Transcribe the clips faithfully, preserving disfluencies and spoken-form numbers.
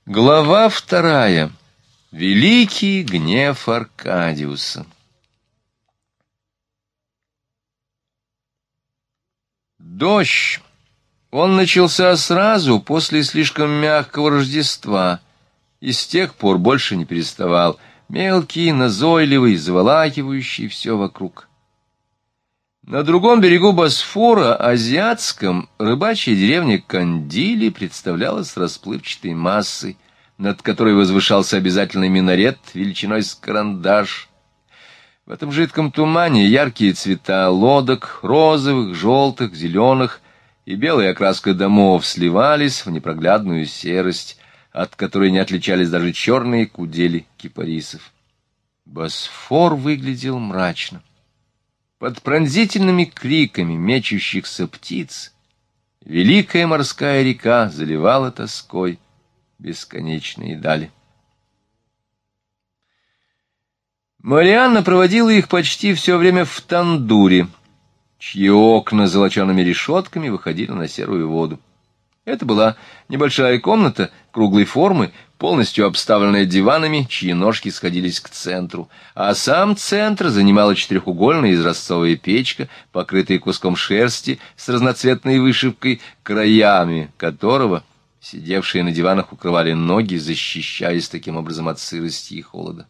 Глава вторая. Великий гнев Аркадиуса. Дождь. Он начался сразу после слишком мягкого Рождества и с тех пор больше не переставал, мелкий, назойливый, заволакивающий все вокруг. На другом берегу Босфора, азиатском, рыбачья деревня Кандили представлялась расплывчатой массой, над которой возвышался обязательный минарет величиной с карандаш. В этом жидком тумане яркие цвета лодок, розовых, желтых, зеленых, и белая окраска домов сливались в непроглядную серость, от которой не отличались даже черные кудели кипарисов. Босфор выглядел мрачно. Под пронзительными криками мечущихся птиц великая морская река заливала тоской бесконечные дали. Марианна проводила их почти все время в тандуре, чьи окна с золочеными решетками выходили на серую воду. Это была небольшая комната круглой формы, полностью обставленная диванами, чьи ножки сходились к центру, а сам центр занимала четырехугольная изразцовая печка, покрытая куском шерсти с разноцветной вышивкой, краями которого сидевшие на диванах укрывали ноги, защищаясь таким образом от сырости и холода.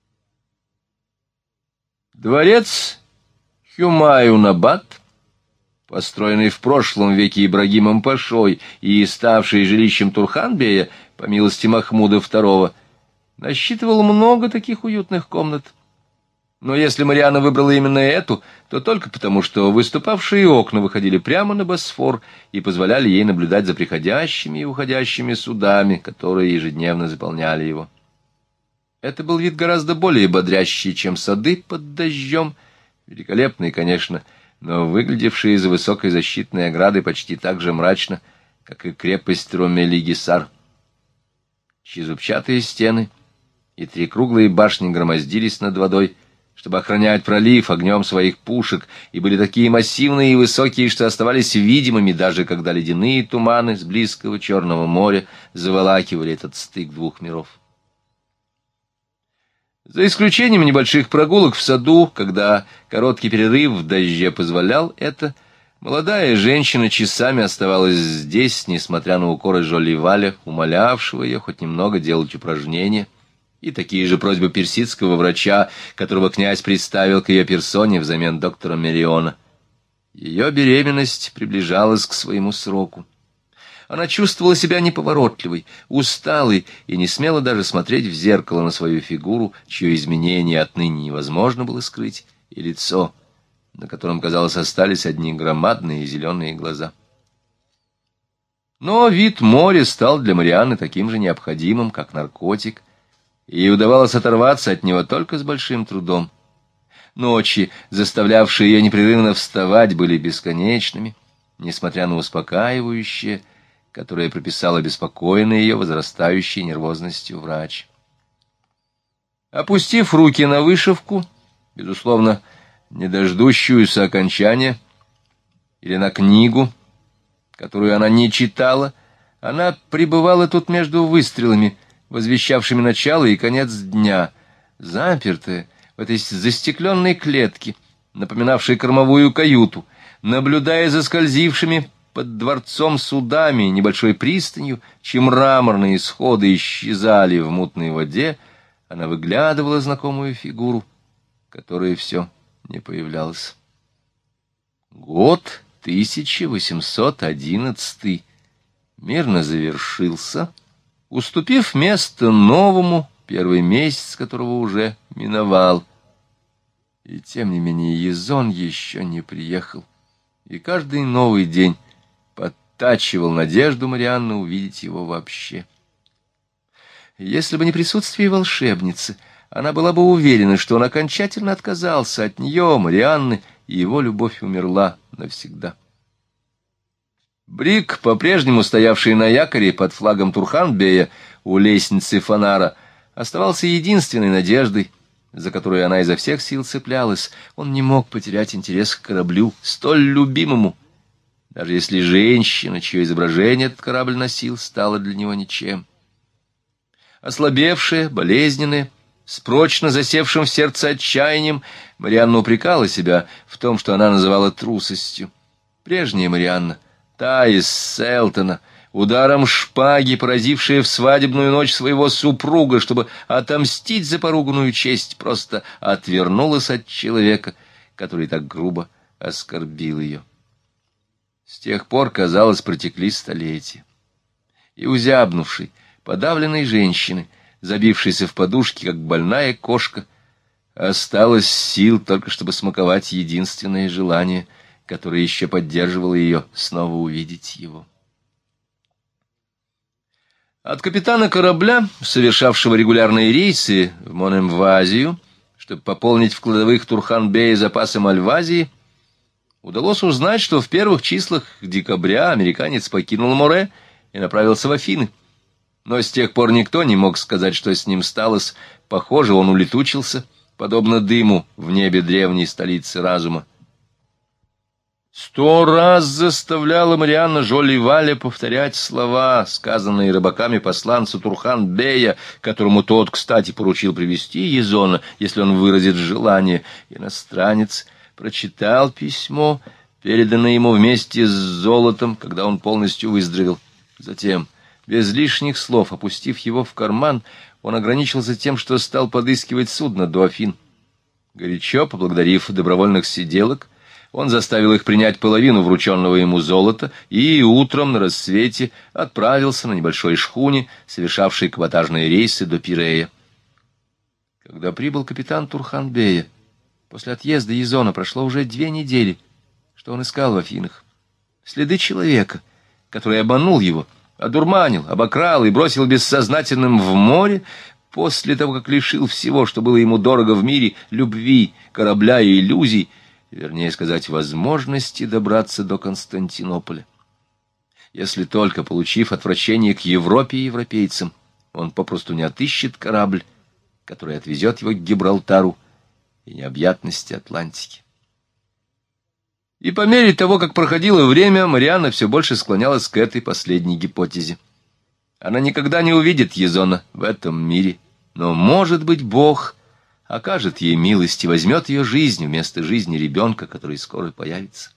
Дворец Хюмаюн-Абад, построенный в прошлом веке Ибрагимом Пашой и ставший жилищем Турхан-бея, по милости Махмуда второго, насчитывал много таких уютных комнат. Но если Марианна выбрала именно эту, то только потому, что выступавшие окна выходили прямо на Босфор и позволяли ей наблюдать за приходящими и уходящими судами, которые ежедневно заполняли его. Это был вид гораздо более бодрящий, чем сады под дождем, великолепный, конечно, но выглядевший из-за высокой защитной ограды почти так же мрачно, как и крепость Ромели-Гисар. Чьи зубчатые стены и три круглые башни громоздились над водой, чтобы охранять пролив огнем своих пушек, и были такие массивные и высокие, что оставались видимыми, даже когда ледяные туманы с близкого Черного моря заволакивали этот стык двух миров. За исключением небольших прогулок в саду, когда короткий перерыв в дожде позволял это, молодая женщина часами оставалась здесь, несмотря на укоры Жоли Валя, умолявшего ее хоть немного делать упражнения, и такие же просьбы персидского врача, которого князь представил к ее персоне взамен доктора Мериона. Ее беременность приближалась к своему сроку. Она чувствовала себя неповоротливой, усталой и не смела даже смотреть в зеркало на свою фигуру, чье изменение отныне невозможно было скрыть, и лицо, на котором, казалось, остались одни громадные зеленые глаза. Но вид моря стал для Марианны таким же необходимым, как наркотик, и ей удавалось оторваться от него только с большим трудом. Ночи, заставлявшие ее непрерывно вставать, были бесконечными, несмотря на успокаивающее, которое прописал обеспокоенный ее возрастающей нервозностью врач. Опустив руки на вышивку, безусловно, не дождущуюся окончания, или на книгу, которую она не читала, она пребывала тут между выстрелами, возвещавшими начало и конец дня, запертая в этой застекленной клетке, напоминавшей кормовую каюту, наблюдая за скользившими под дворцом судами небольшой пристанью, чьи мраморные сходы исчезали в мутной воде, она выглядывала знакомую фигуру, которая все не появлялась. Год тысяча восемьсот одиннадцатый мирно завершился, уступив место новому, первый месяц которого уже миновал. И тем не менее Язон еще не приехал, и каждый новый день подтачивал надежду Марианны увидеть его вообще. Если бы не присутствие волшебницы, она была бы уверена, что он окончательно отказался от нее, Марианны, и его любовь умерла навсегда. Брик, по-прежнему стоявший на якоре под флагом Турхан-бея у лестницы Фанара, оставался единственной надеждой, за которую она изо всех сил цеплялась. Он не мог потерять интерес к кораблю, столь любимому, даже если женщина, чье изображение этот корабль носил, стала для него ничем. Ослабевшая, болезненная, с прочно засевшим в сердце отчаянием, Марианна упрекала себя в том, что она называла трусостью. Прежняя Марианна, та из Селтона, ударом шпаги, поразившая в свадебную ночь своего супруга, чтобы отомстить за поруганную честь, просто отвернулась от человека, который так грубо оскорбил ее. С тех пор, казалось, протекли столетия. И узябнувшей, подавленной женщины, забившейся в подушке, как больная кошка, осталось сил только, чтобы смаковать единственное желание, которое еще поддерживало ее, снова увидеть его. От капитана корабля, совершавшего регулярные рейсы в Монемвазию, чтобы пополнить в кладовых Турхан-бея запасы Мальвазии, удалось узнать, что в первых числах декабря американец покинул море и направился в Афины. Но с тех пор никто не мог сказать, что с ним сталось. Похоже, он улетучился, подобно дыму в небе древней столицы разума. Сто раз заставляла Марианна Жолли-Валля повторять слова, сказанные рыбаками посланцу Турхан-бея, которому тот, кстати, поручил привести Езона, если он выразит желание. Иностранец прочитал письмо, переданное ему вместе с золотом, когда он полностью выздоровел. Затем, без лишних слов, опустив его в карман, он ограничился тем, что стал подыскивать судно до Афин. Горячо поблагодарив добровольных сиделок, он заставил их принять половину врученного ему золота и утром на рассвете отправился на небольшой шхуне, совершавшей каботажные рейсы до Пирея. Когда прибыл капитан Турхан-бея, после отъезда Езона прошло уже две недели, что он искал в Афинах. Следы человека, который обманул его, одурманил, обокрал и бросил бессознательным в море, после того, как лишил всего, что было ему дорого в мире, любви, корабля и иллюзий, вернее сказать, возможности добраться до Константинополя. Если только, получив отвращение к Европе и европейцам, он попросту не отыщет корабль, который отвезет его к Гибралтару и необъятности Атлантики. И по мере того, как проходило время, Марианна все больше склонялась к этой последней гипотезе. Она никогда не увидит Езона в этом мире, но, может быть, Бог окажет ей милость и возьмет ее жизнь вместо жизни ребенка, который скоро появится.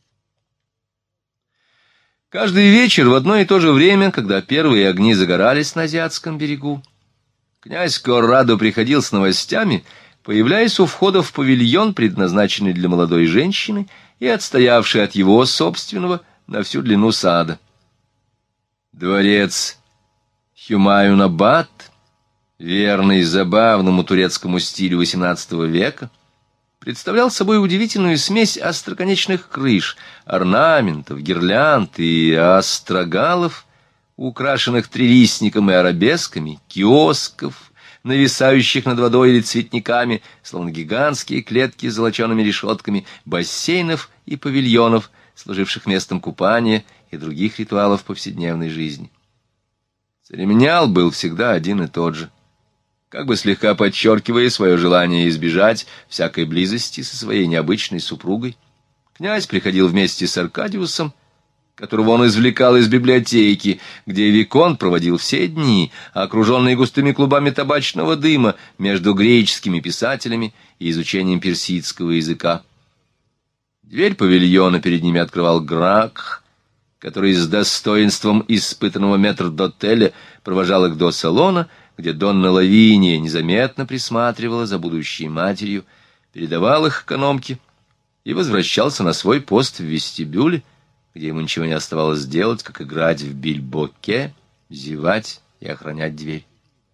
Каждый вечер в одно и то же время, когда первые огни загорались на азиатском берегу, князь Коррадо приходил с новостями, появляясь у входа в павильон, предназначенный для молодой женщины и отстоявший от его собственного на всю длину сада. Дворец Хюмаюн-Абад, верный забавному турецкому стилю восемнадцатого века, представлял собой удивительную смесь остроконечных крыш, орнаментов, гирлянд и острогалов, украшенных трилистником и арабесками, киосков, нависающих над водой или цветниками, словно гигантские клетки с золочеными решетками, бассейнов и павильонов, служивших местом купания и других ритуалов повседневной жизни. Церемониал был всегда один и тот же, как бы слегка подчеркивая свое желание избежать всякой близости со своей необычной супругой. Князь приходил вместе с Аркадиусом, которого он извлекал из библиотеки, где Виконт проводил все дни, окруженный густыми клубами табачного дыма между греческими писателями и изучением персидского языка. Дверь павильона перед ними открывал Грак, который с достоинством испытанного метрдотеля провожал их до салона, где Донна Лавиния незаметно присматривала за будущей матерью, передавал их экономке и возвращался на свой пост в вестибюле, где ему ничего не оставалось делать, как играть в бильбоке, зевать и охранять дверь.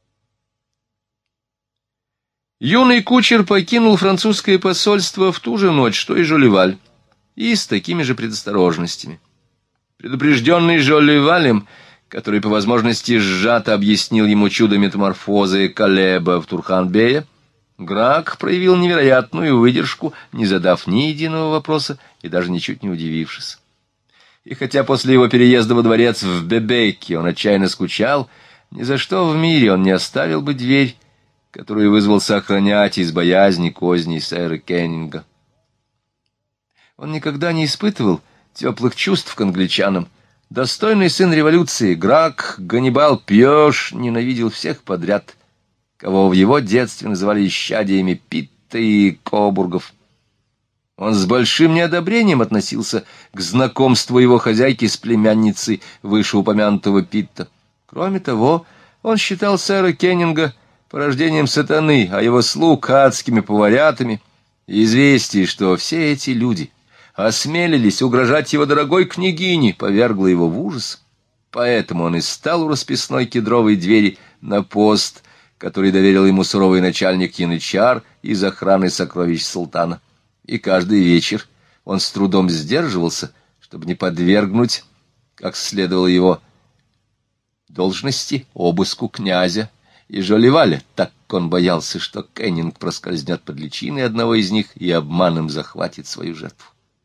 Юный кучер покинул французское посольство в ту же ночь, что и Жолли-Валь, и с такими же предосторожностями. Предупрежденный Жолли-Валем, который по возможности сжато объяснил ему чудо метаморфозы Калеба в Турхан-бее, Грак проявил невероятную выдержку, не задав ни единого вопроса и даже ничуть не удивившись. И хотя после его переезда во дворец в Бебеке он отчаянно скучал, ни за что в мире он не оставил бы дверь, которую вызвался охранять из боязни козней сэра Кеннинга. Он никогда не испытывал теплых чувств к англичанам, Достойный сын революции, Грак Ганнибал Пьёш ненавидел всех подряд, кого в его детстве называли исчадиями Питта и Кобургов. Он с большим неодобрением относился к знакомству его хозяйки с племянницей вышеупомянутого Питта. Кроме того, он считал сэра Кеннинга порождением сатаны, а его слуг адскими поварятами. Известие, что все эти люди осмелились угрожать его дорогой княгине, повергло его в ужас. Поэтому он и стал у расписной кедровой двери на пост, который доверил ему суровый начальник янычар из охраны сокровищ султана. И каждый вечер он с трудом сдерживался, чтобы не подвергнуть, как следовало его должности, обыску князя и Жолливаля, так как он боялся, что Кеннинг проскользнет под личиной одного из них и обманом захватит свою жертву.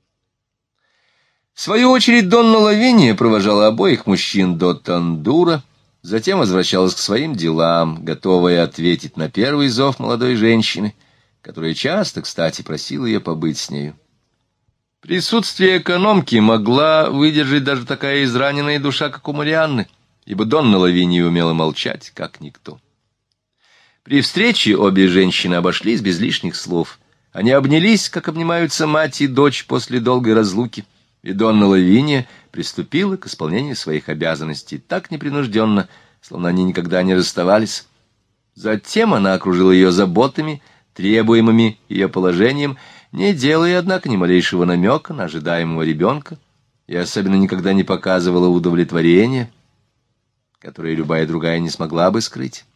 В свою очередь Донна Лавиния провожала обоих мужчин до Тандура, затем возвращалась к своим делам, готовая ответить на первый зов молодой женщины, которая часто, кстати, просила ее побыть с нею. Присутствие экономки могла выдержать даже такая израненная душа, как у Марианны, ибо Донна Лавиния умела молчать, как никто. При встрече обе женщины обошлись без лишних слов. Они обнялись, как обнимаются мать и дочь после долгой разлуки, и Донна Лавиния приступила к исполнению своих обязанностей так непринужденно, словно они никогда не расставались. Затем она окружила ее заботами, требуемыми ее положением, не делая, однако, ни малейшего намека на ожидаемого ребенка, и особенно никогда не показывала удовлетворения, которое любая другая не смогла бы скрыть.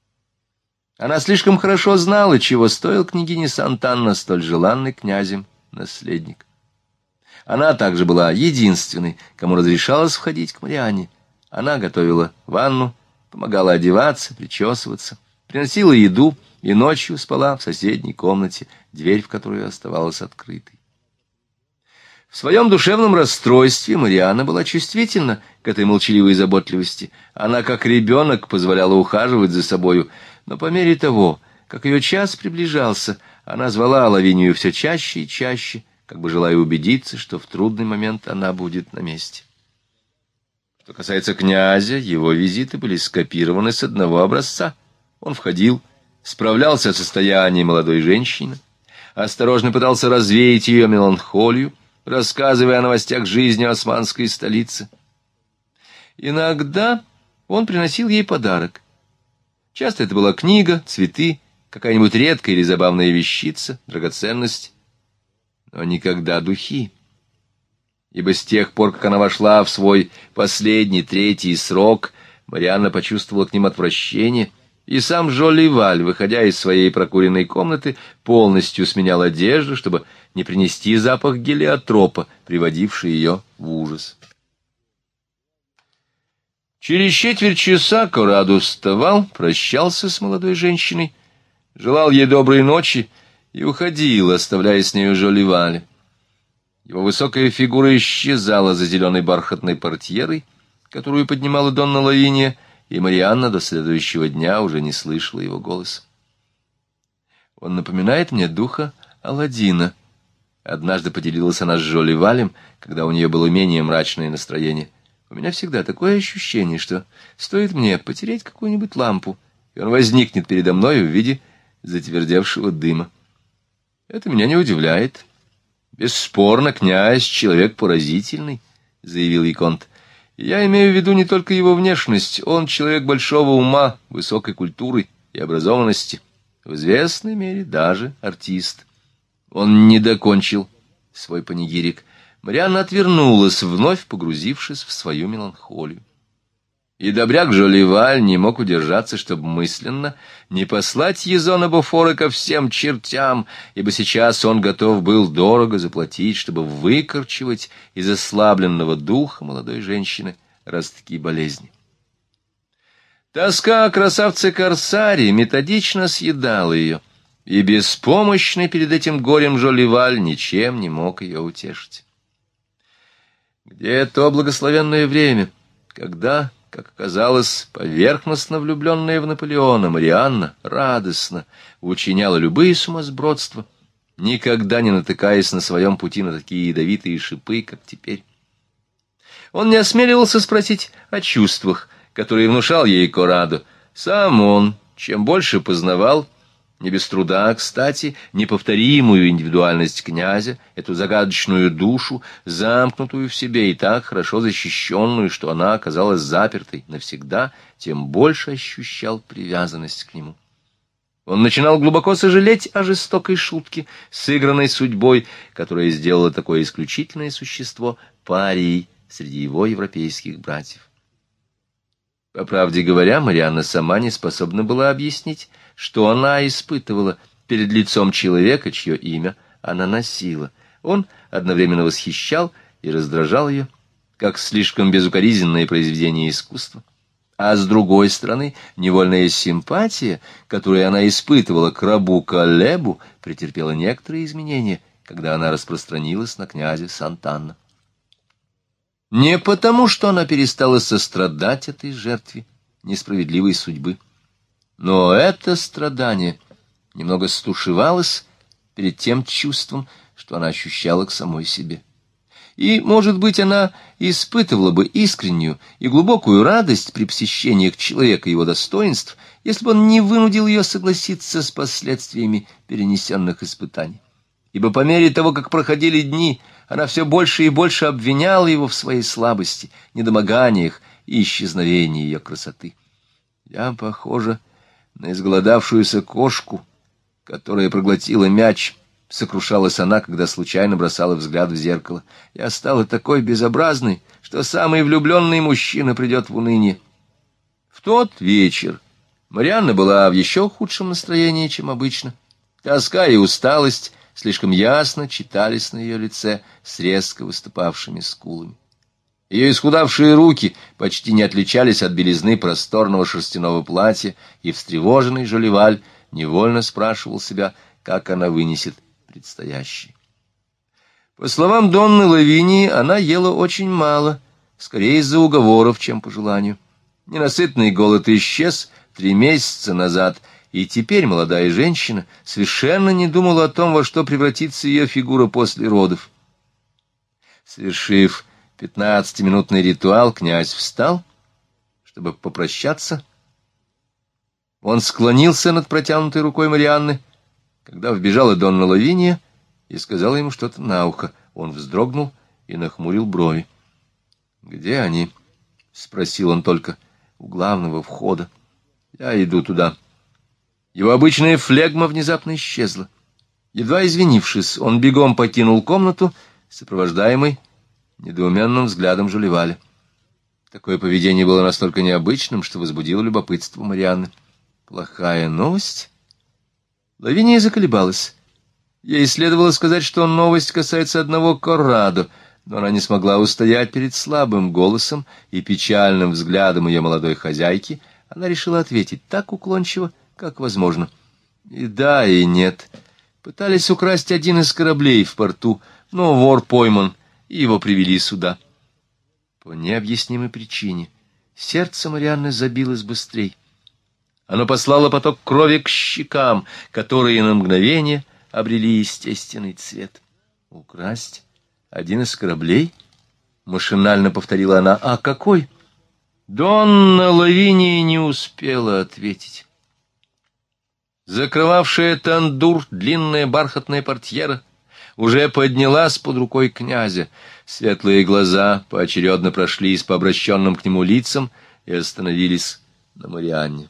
Она слишком хорошо знала, чего стоил княгине Сантанна, столь желанный князем наследник. Она также была единственной, кому разрешалось входить к Марианне. Она готовила ванну, помогала одеваться, причесываться, приносила еду и ночью спала в соседней комнате, дверь в которую оставалась открытой. В своем душевном расстройстве Марианна была чувствительна к этой молчаливой заботливости. Она, как ребенок, позволяла ухаживать за собою, но по мере того, как ее час приближался, она звала Лавинию все чаще и чаще, как бы желая убедиться, что в трудный момент она будет на месте. Что касается князя, его визиты были скопированы с одного образца. Он входил, справлялся о состоянии молодой женщины, осторожно пытался развеять ее меланхолию, рассказывая о новостях жизни османской столицы. Иногда он приносил ей подарок. Часто это была книга, цветы, какая-нибудь редкая или забавная вещица, драгоценность, но никогда духи. Ибо с тех пор, как она вошла в свой последний, третий срок, Марианна почувствовала к ним отвращение, и сам Жолливаль, выходя из своей прокуренной комнаты, полностью сменял одежду, чтобы не принести запах гелиотропа, приводивший ее в ужас. Через четверть часа Корадо вставал, прощался с молодой женщиной, желал ей доброй ночи и уходил, оставляя с нею Жолливаля. Его высокая фигура исчезала за зеленой бархатной портьерой, которую поднимала Донна Лавиния, и Марианна до следующего дня уже не слышала его голоса. «Он напоминает мне духа Аладдина», — однажды поделилась она с Жолливалем, когда у нее было менее мрачное настроение. «У меня всегда такое ощущение, что стоит мне потереть какую-нибудь лампу, и он возникнет передо мной в виде затвердевшего дыма. Это меня не удивляет. Бесспорно, князь — человек поразительный», — заявил виконт. «Я имею в виду не только его внешность. Он человек большого ума, высокой культуры и образованности, в известной мере даже артист». Он не докончил свой панигирик. Марианна отвернулась, вновь погрузившись в свою меланхолию. И добряк Жолливаль не мог удержаться, чтобы мысленно не послать Езона Бофора ко всем чертям, ибо сейчас он готов был дорого заплатить, чтобы выкорчевать из ослабленного духа молодой женщины ростки болезни. Тоска о красавце-корсаре методично съедала ее, и беспомощный перед этим горем Жолливаль ничем не мог ее утешить. Где то благословенное время, когда, как оказалось, поверхностно влюбленная в Наполеона Марианна радостно учиняла любые сумасбродства, никогда не натыкаясь на своем пути на такие ядовитые шипы, как теперь. Он не осмеливался спросить о чувствах, которые внушал ей Коррадо. Сам он, чем больше познавал, не без труда, кстати, неповторимую индивидуальность князя, эту загадочную душу, замкнутую в себе и так хорошо защищенную, что она оказалась запертой навсегда, тем больше ощущал привязанность к нему. Он начинал глубоко сожалеть о жестокой шутке, сыгранной судьбой, которая сделала такое исключительное существо парией среди его европейских братьев. По правде говоря, Марианна сама не способна была объяснить, что она испытывала перед лицом человека, чье имя она носила. Он одновременно восхищал и раздражал ее, как слишком безукоризненное произведение искусства. А с другой стороны, невольная симпатия, которую она испытывала к рабу Калебу, претерпела некоторые изменения, когда она распространилась на князя Сант'Анна. Не потому, что она перестала сострадать этой жертве несправедливой судьбы, но это страдание немного стушевалось перед тем чувством, что она ощущала к самой себе. И, может быть, она испытывала бы искреннюю и глубокую радость при посещениях человека его достоинств, если бы он не вынудил ее согласиться с последствиями перенесенных испытаний. Ибо по мере того, как проходили дни, она все больше и больше обвиняла его в своей слабости, недомоганиях и исчезновении ее красоты. «Я похожа на изголодавшуюся кошку, которая проглотила мяч», — сокрушалась она, когда случайно бросала взгляд в зеркало. «Я стала такой безобразной, что самый влюбленный мужчина придет в уныние». В тот вечер Марианна была в еще худшем настроении, чем обычно. Тоска и усталость слишком ясно читались на ее лице с резко выступавшими скулами. Ее исхудавшие руки почти не отличались от белизны просторного шерстяного платья, и встревоженный Жоливаль невольно спрашивал себя, как она вынесет предстоящее. По словам Донны Лавинии, она ела очень мало, скорее из-за уговоров, чем по желанию. Ненасытный голод исчез три месяца назад, и теперь молодая женщина совершенно не думала о том, во что превратится ее фигура после родов. Совершив пятнадцатиминутный ритуал, князь встал, чтобы попрощаться. Он склонился над протянутой рукой Марианны, когда вбежала Донна Лавиния и сказала ему что-то на ухо. Он вздрогнул и нахмурил брови. «Где они?» — спросил он только у главного входа. «Я иду туда». Его обычная флегма внезапно исчезла. Едва извинившись, он бегом покинул комнату, сопровождаемый недоуменным взглядом Жоливаля. Такое поведение было настолько необычным, что возбудило любопытство Марианны. Плохая новость? Лавиния заколебалась. Ей следовало сказать, что новость касается одного Коррадо, но она не смогла устоять перед слабым голосом и печальным взглядом ее молодой хозяйки. Она решила ответить так уклончиво, как возможно. И да, и нет. Пытались украсть один из кораблей в порту, но вор пойман, и его привели сюда. По необъяснимой причине сердце Марианны забилось быстрей. Оно послало поток крови к щекам, которые на мгновение обрели естественный цвет. «Украсть один из кораблей?» — машинально повторила она. «А какой?» Донна Лавиния не успела ответить. Закрывавшая тандур длинная бархатная портьера уже поднялась под рукой князя. Светлые глаза поочередно прошлись по обращенным к нему лицам и остановились на Марианне.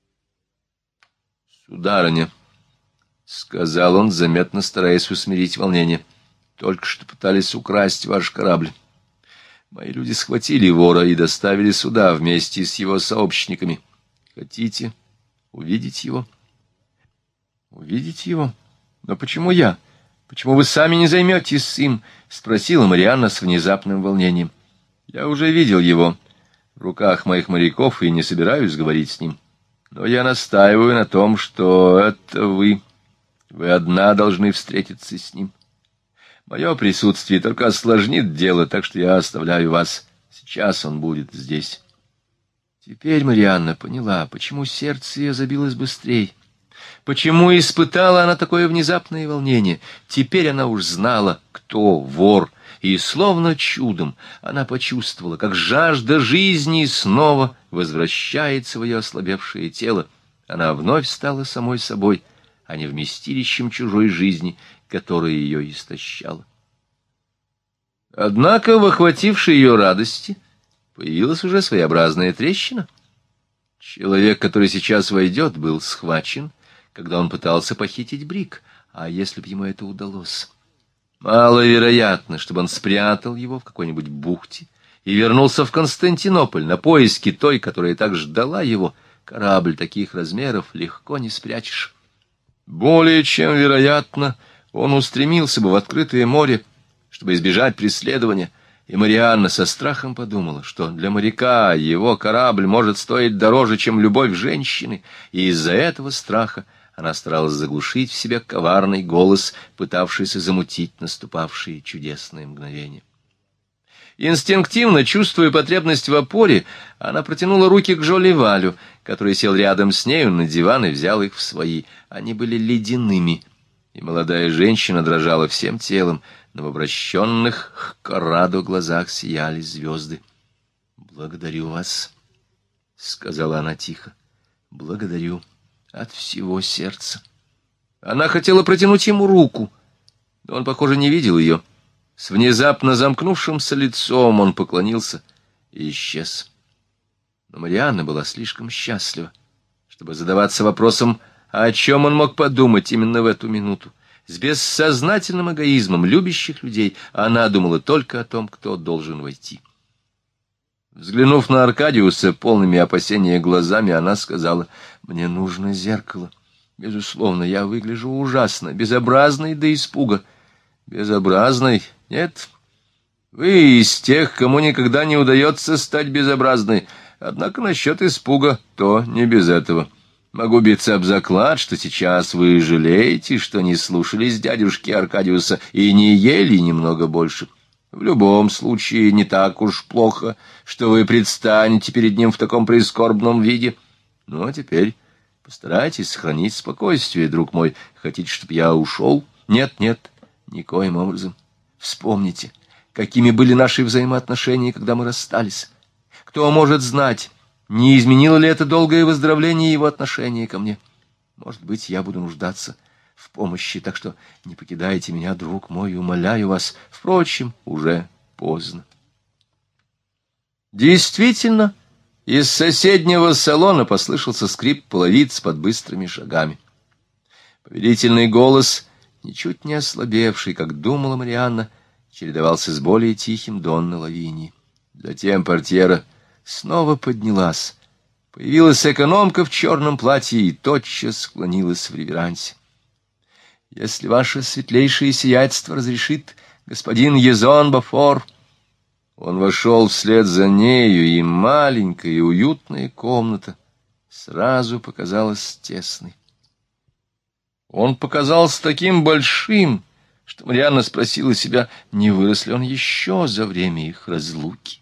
«Сударыня», — сказал он, заметно стараясь усмирить волнение, — «только что пытались украсть ваш корабль. Мои люди схватили вора и доставили сюда вместе с его сообщниками. Хотите увидеть его?» «Увидеть его? Но почему я? Почему вы сами не займетесь им?» — спросила Марианна с внезапным волнением. «Я уже видел его в руках моих моряков и не собираюсь говорить с ним. Но я настаиваю на том, что это вы. Вы одна должны встретиться с ним. Мое присутствие только осложнит дело, так что я оставляю вас. Сейчас он будет здесь». Теперь Марианна поняла, почему сердце ее забилось быстрее. Почему испытала она такое внезапное волнение? Теперь она уж знала, кто вор, и словно чудом она почувствовала, как жажда жизни снова возвращается в ее ослабевшее тело. Она вновь стала самой собой, а не вместилищем чужой жизни, которая ее истощала. Однако в охватившей ее радости появилась уже своеобразная трещина. Человек, который сейчас войдет, был схвачен, когда он пытался похитить Брик. А если бы ему это удалось? Маловероятно, чтобы он спрятал его в какой-нибудь бухте и вернулся в Константинополь на поиски той, которая так ждала его. Корабль таких размеров легко не спрячешь. Более чем вероятно, он устремился бы в открытое море, чтобы избежать преследования, и Марианна со страхом подумала, что для моряка его корабль может стоить дороже, чем любовь женщины, и из-за этого страха она старалась заглушить в себе коварный голос, пытавшийся замутить наступавшие чудесные мгновения. Инстинктивно, чувствуя потребность в опоре, она протянула руки к Жоли Валю, который сел рядом с нею на диван и взял их в свои. Они были ледяными, и молодая женщина дрожала всем телом, но в обращенных к Коррадо глазах сияли звезды. «Благодарю вас», — сказала она тихо, — «благодарю от всего сердца». Она хотела протянуть ему руку, но он, похоже, не видел ее. С внезапно замкнувшимся лицом он поклонился и исчез. Но Марианна была слишком счастлива, чтобы задаваться вопросом, о чем он мог подумать именно в эту минуту. С бессознательным эгоизмом любящих людей она думала только о том, кто должен войти. Взглянув на Аркадиуса полными опасения глазами, она сказала: «Мне нужно зеркало. Безусловно, я выгляжу ужасно, безобразной до испуга». «Безобразной? Нет. Вы из тех, кому никогда не удается стать безобразной. Однако насчет испуга то не без этого. Могу биться об заклад, что сейчас вы жалеете, что не слушались дядюшки Аркадиуса и не ели немного больше. В любом случае не так уж плохо, что вы предстанете перед ним в таком прискорбном виде. Ну, а теперь постарайтесь сохранить спокойствие, друг мой. Хотите, чтобы я ушел? Нет, нет, никоим образом. Вспомните, какими были наши взаимоотношения, когда мы расстались. Кто может знать, не изменило ли это долгое выздоровление его отношения ко мне? Может быть, я буду нуждаться в помощи, так что не покидайте меня, друг мой, умоляю вас. Впрочем, уже поздно». Действительно, из соседнего салона послышался скрип половиц под быстрыми шагами. Повелительный голос, ничуть не ослабевший, как думала Марианна, чередовался с более тихим Донны Лавинии. Затем портьера снова поднялась. Появилась экономка в черном платье и тотчас склонилась в реверансе. «Если ваше светлейшее сиятельство разрешит, господин Езон Бафор...» Он вошел вслед за нею, и маленькая и уютная комната сразу показалась тесной. Он показался таким большим, что Марианна спросила себя, не вырос ли он еще за время их разлуки.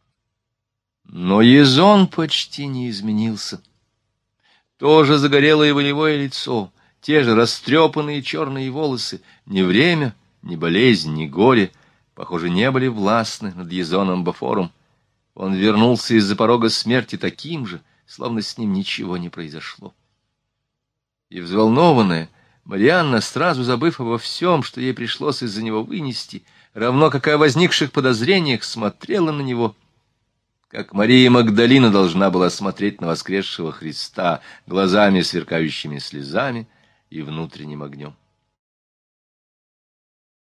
Но Езон почти не изменился. То же загорелое волевое лицо, те же растрепанные черные волосы, ни время, ни болезнь, ни горе, похоже, не были властны над Езоном Бафором. Он вернулся из-за порога смерти таким же, словно с ним ничего не произошло. И взволнованная Марианна, сразу забыв обо всем, что ей пришлось из-за него вынести, равно как и о возникших подозрениях, смотрела на него, как Мария Магдалина должна была смотреть на воскресшего Христа глазами, сверкающими слезами и внутренним огнем.